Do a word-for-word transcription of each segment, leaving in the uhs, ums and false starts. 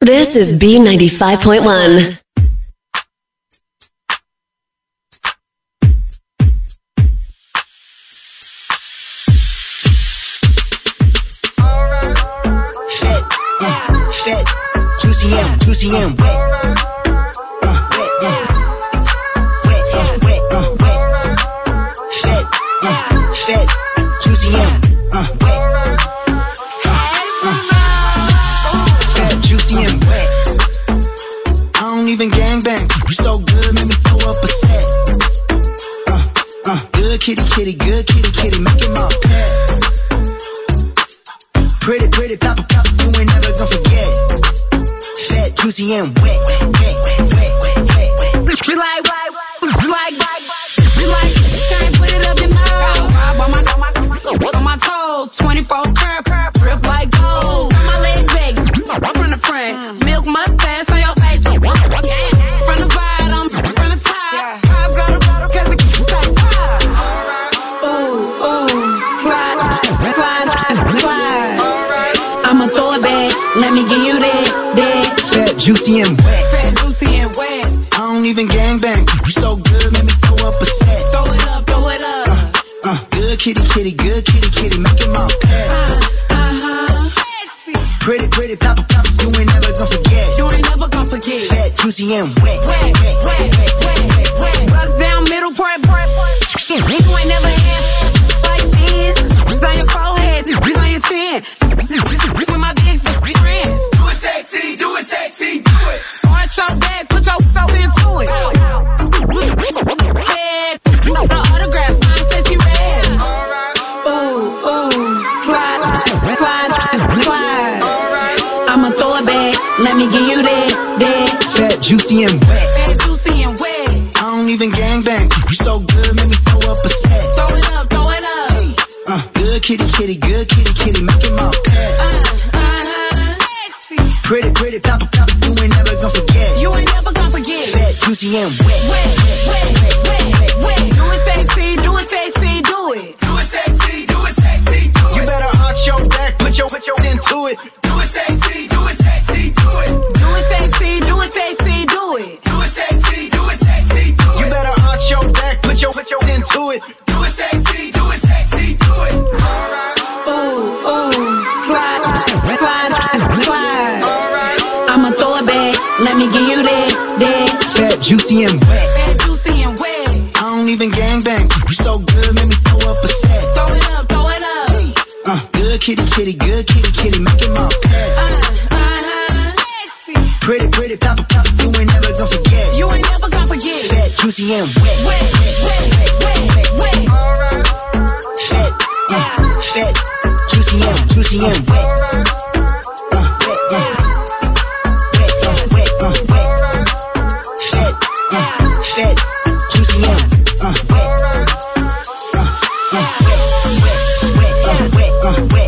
This is B ninety-five point one. Fat, juicy and juicy and wet. Uh, wet, uh, wet, uh, wet, uh, wet. Fat, uh, fat, juicy and uh, wet. Uh, uh, fat, juicy and wet. I don't even gangbang. You so good, make me throw up a set. Uh, uh, good kitty, kitty, good kitty, kitty, make it my pet. Pretty, pretty, papa, papa, you ain't never gonna forget. Fat, juicy, and wet, wet, wet, wet, wet, wet. We like, we like, we like, can't put it up your nose. On my, on my toes, twenty-four curve, grip like gold. Turn my leg back, from the front, milk mustache on your face. From the bottom, from the top, pop go to bottom, cause the kiss like pop. Ooh, ooh, slide, slide, slide. I'ma throw it back, let me give you that, that. Fat, juicy, and wet. Fat, juicy, and wet. I don't even gangbang. You so good, make me throw up a set. Throw it up, throw it up. Uh, uh, good kitty, kitty, good kitty, kitty, make it my pet. Uh, uh-huh. Sexy. Pretty, pretty, papa, papa, you ain't never gonna forget. You ain't never gonna forget. Fat, juicy, and wet. Wet, wet, wet, wet, wet, wet. Bust down, middle part, part, part. You ain't never had like this. It's on your forehead, it's on your chin. With my big friends. Do it sexy, do it sexy, do it. Arch your back, put your soul into it. Head, the autograph sign says he read. Ooh, ooh, slide, slide, slide. I'ma throw it back, let me give you that, that. Fat, juicy, and wet. Fat, juicy, and wet. I don't even gangbang. You so good, make me throw up a set. Throw it up, throw it up. Hey, uh, good kitty, kitty, good kitty, kitty, make it my pet. Uh, uh-huh. Sexy. Pretty, pretty, papa, papa, you ain't never gonna forget. You ain't never gonna forget. Fat, juicy, and wet. Wet, wet, wet, wet, wet, wet. Do it sexy, do it sexy, do it. Do it sexy, do it sexy, do it. You better arch your back, put your, put your into it. Do it sexy, do it sexy, do it. Do it sexy, do it sexy, do it. Do it sexy, do it sexy, do it. You better arch your back, put your, put your into it. Do it sexy, do it sexy, do it. Ooh, ooh, slide, slide, slide. I'ma throw it back, let me give you that, that. Fat, juicy, and wet. Fat, juicy, and wet. I don't even gangbang. You so good, make me throw up a set. Throw it up, throw it up. Hey, uh, good kitty, kitty, good kitty, kitty, make it my pet. Uh, uh-huh. Sexy. Pretty, pretty, papa, papa, you ain't never gonna forget. You ain't never gonna forget. Fat, juicy, and wet. Wet, wet, wet, wet, wet, wet. Fat, uh, fat, juicy, and juicy, and wet. Uh, wet, uh. Fat, juicy, and uh, wet. Uh, uh, wet, wet, uh, wet, uh, wet.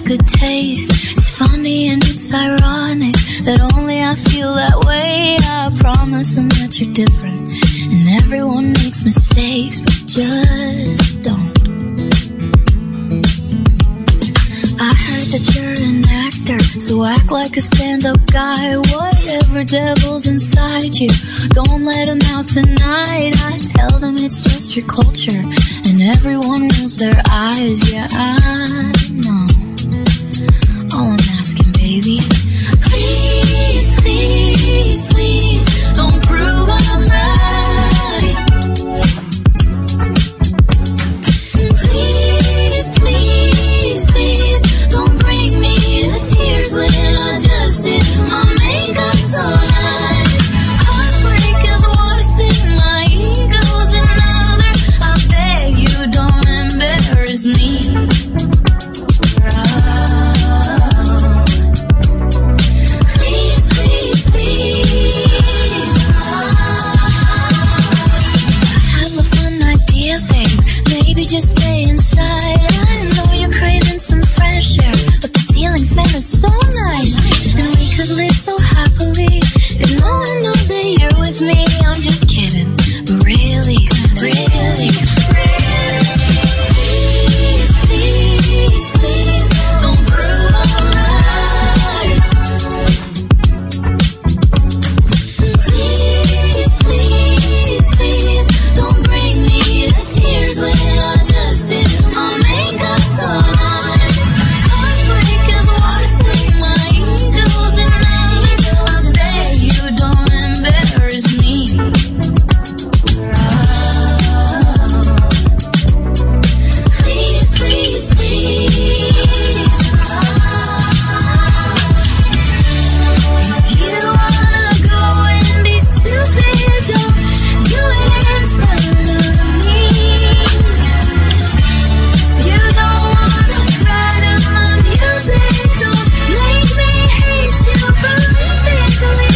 good taste. It's funny and it's ironic that only I feel that way. I promise them that you're different, and everyone makes mistakes, but just don't. I heard that you're an actor, so act like a stand-up guy. Whatever devil's inside you, don't let them out tonight. I tell them it's just your culture, and everyone rolls their eyes. Yeah, I know. All I'm asking, baby, please, please, please, don't prove I'm right. Please, please, please, don't bring me to tears when I just did my makeup so nice. Heartbreak is one thing, my ego's another. I beg you don't embarrass me. Please, please, please. I have a fun idea, babe. Maybe just stay inside. I know you're craving some fresh air, but the ceiling fan is so nice, and we could live so happily if no one knows that you're with me. I'm just kidding, but really, really, really, please, please, please, don't prove I'm right. Please, please, please, don't bring me to tears when I just did my makeup so nice. Heartbreak is one thing, my ego's another. I beg you don't embarrass me. Please, please, please. If you wanna go and be stupid, don't do it in front of me. If you don't wanna cry to my music, don't make me hate you physically.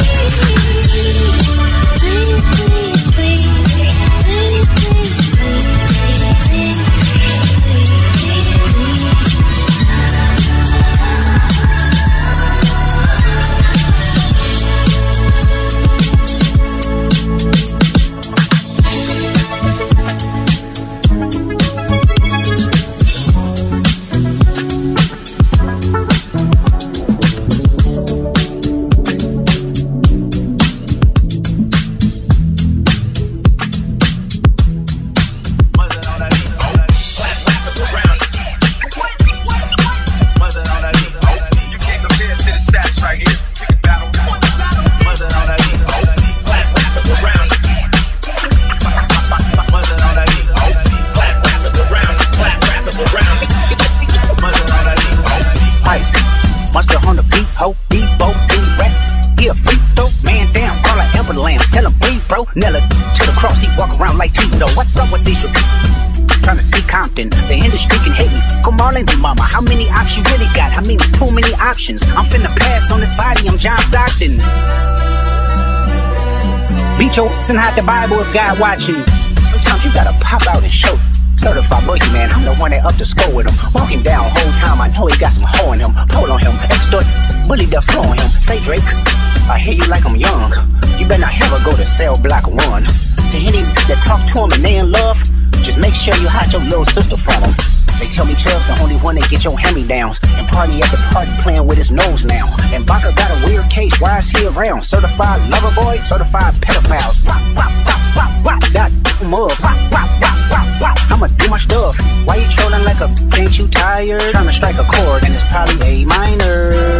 Please, please, please, please, please, please, please, Monster on the beat, ho, Debo, D-Rap. He a freak, though, man down, call her Amber Lamb. Tell him breathe, bro, Nella to the cross, he walk around like Tizo. What's up with these? Trying to see Compton, the industry can hate me. Come on in, mama, how many options you really got? I mean, too many options. I'm finna pass on this body, I'm John Stockton. Beat your ass and hide the Bible if God watching. Sometimes you gotta pop out and show. Certified boogeyman, I'm the one that up the score with him. Walk him down whole time, I know he got some hoe in him. Pull on him, extort, bully the flow on him. Say Drake, I hear you like I'm young. You better not ever go to cell block one. To any that talk to him and they in love, just make sure you hide your little sister from him. They tell me Chubb's the only one that get your hand-me-downs, and party at the party playing with his nose now. And Baka got a weird case, why is he around? Certified lover boy, certified pedophiles. Rock, rock, rock, rock, rock, that mud. Rock, rock, rock, rock, rock. I'ma do my stuff. Why you trolling like a, ain't you tired? Trying to strike a chord, and it's probably A minor.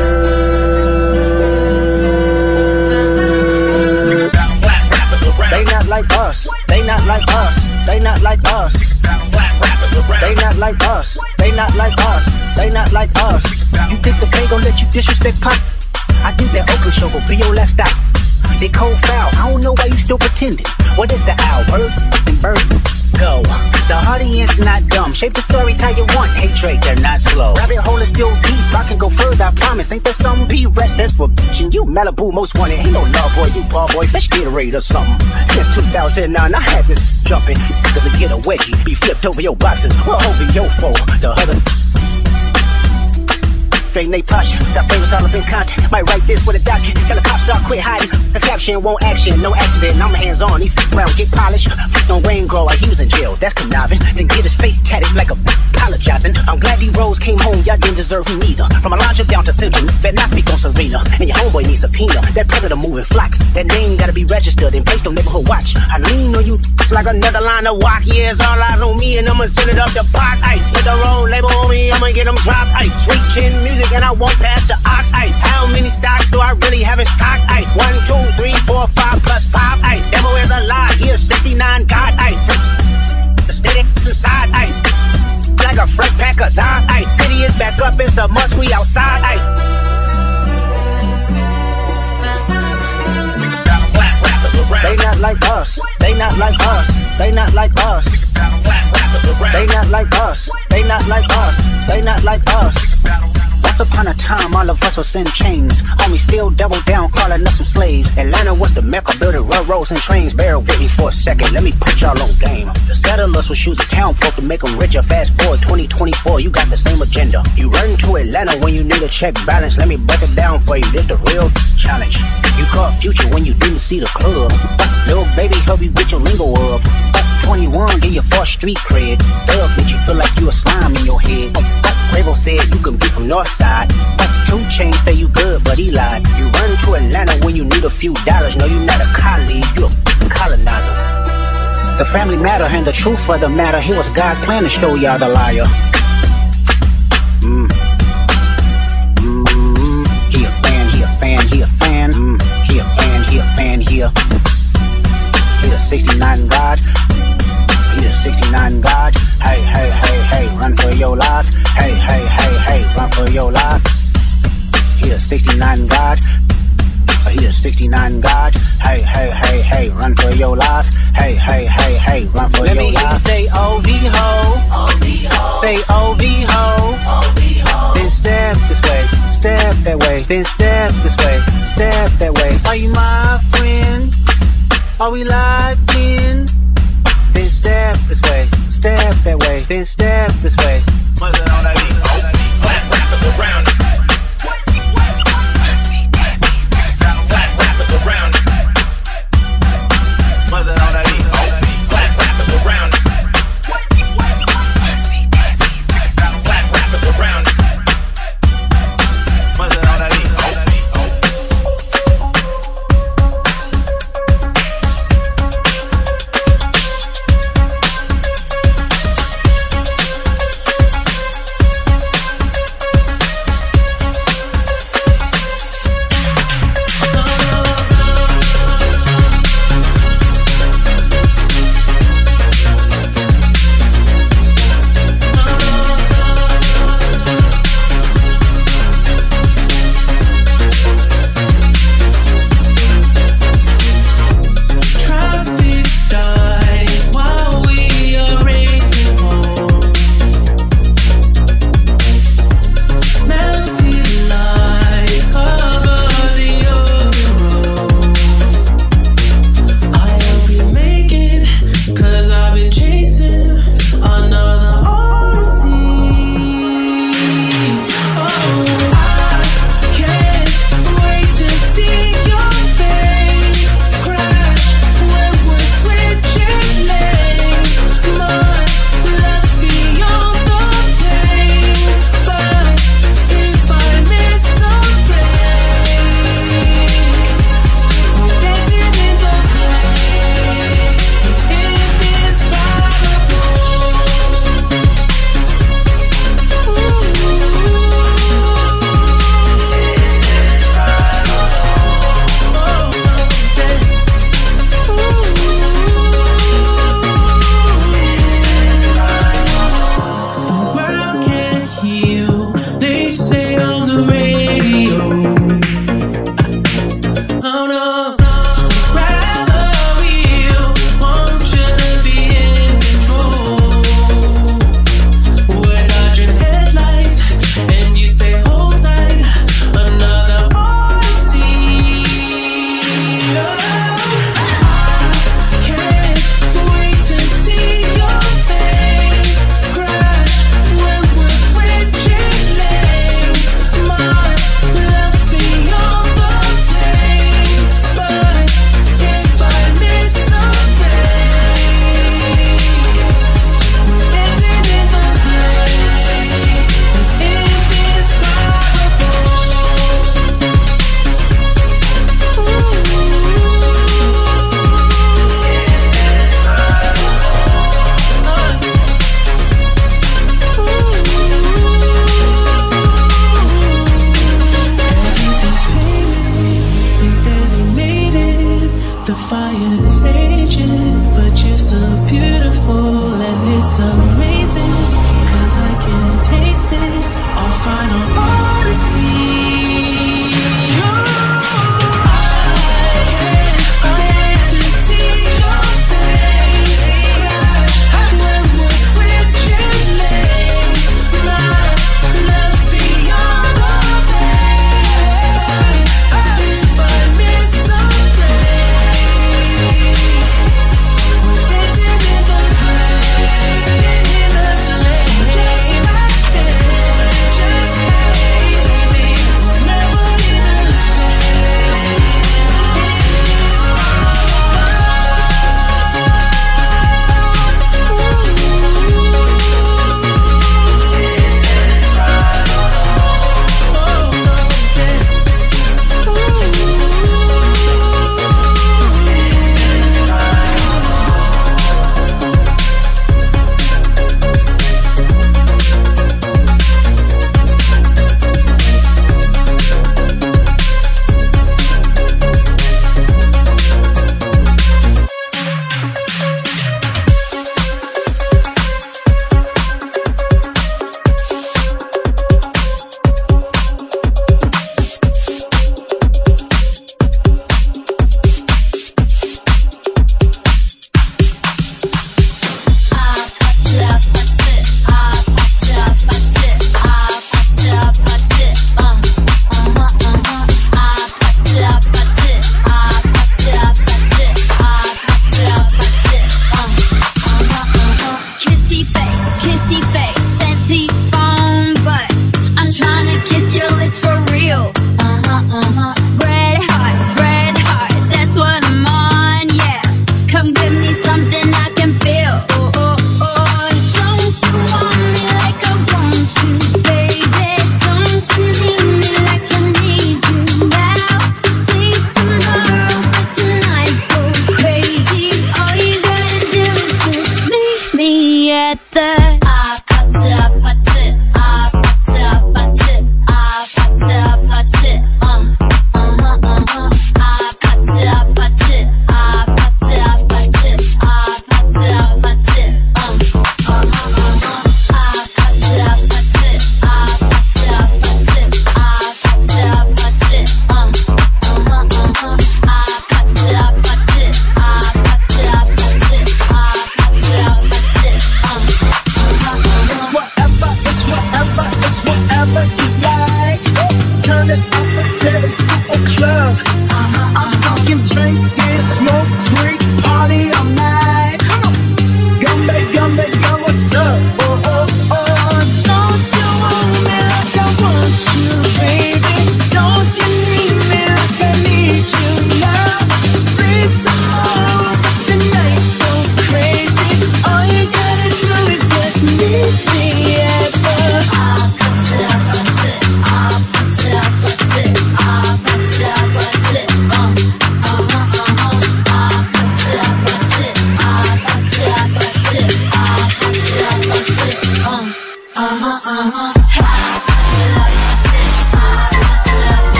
They not like us. They not like us. They not like us. They not like us. They not like us. They not like us. You think the Bay gon' let you disrespect Pop? I think that Oakland show will be your last stop. They cold foul. I don't know why you still pretending. What is the owl? Bird and bird. Go. The audience not dumb. Shape the stories how you want. Hey Drake, they're not slow. Rabbit hole is still deep. I can go further, I promise. Ain't there some B-rest that's for bitchin'? You Malibu most wanted. Ain't no love boy, you ball boy. Fish Gatorade or something. Since two thousand nine, I had this jumping. Cause to get a wedgie, be flipped over your boxes. Well, over your foe. The other straight Nate Posh. Got favors all up in contact. Might write this with a document. Tell the cops start quit hiding. The caption won't action, no accident. I'm hands on. He f around, get polished. Freak on rain grow like he was in jail. That's conniving. Then get his face tatted like a apologizing. I'm glad D Rose came home. Y'all didn't deserve him either. From Elijah down to Central, better not speak on Serena. And your homeboy needs subpoena. That predator moving flocks. That name gotta be registered and placed on neighborhood watch. I lean on you like another line of walk. Yeah, it's all eyes on me and I'ma send it up the pot. Ay, with the road label on me, I'ma get them dropped. Ay, sweet chin music and I won't pass the ox. Ay, how many stocks do I really have in stock? Ay, one, two, three, four, five plus five. Ay, devil is a lie. Here, sixty-nine God. Ay, the steady inside. Ay, like a fresh pack of Zod. Ay, city is back up. It's a must. We outside. Ay. They not like us. They not like us. They not like us. They not like us. They not like us. They not like us. Once upon a time, all of us was in chains. Homie still double down, calling us some slaves. Atlanta was the mecca, building railroads and trains. Bear with me for a second, let me put y'all on game. The settlers was choosing town folk to make them richer. Fast forward twenty twenty-four, you got the same agenda. You run to Atlanta when you need a check balance. Let me break it down for you, this the real challenge. You caught Future when you didn't see the club. Little baby help you get your lingo up. twenty-one, get your first street cred. Thug make you feel like you a slime in your head. Quavo said you can be from Northside. Two Chainz say you good, but he lied. You run to Atlanta when you need a few dollars. No, you not a colleague, you a colonizer. The family matter and the truth of the matter. Here was God's plan to show y'all the liar. Mm. Mm. He a fan, he a fan, he a fan. Mm. He a fan, he a fan, he a. He a sixty-nine God. He a sixty-nine God. Hey, hey, hey, hey, run for your life. Hey, hey, hey, hey, run for your life. He a sixty-nine God. He a sixty-nine God. Hey, hey, hey, hey, run for your life. Hey, hey, hey, hey, run for Let your life. Let me hear you say O V ho. O V ho. Say O V ho. O V ho. Then step this way, step that way. Then step this way, step that way. Are you my friend? Are we locked in? Then step this way, step that way. Then step this way,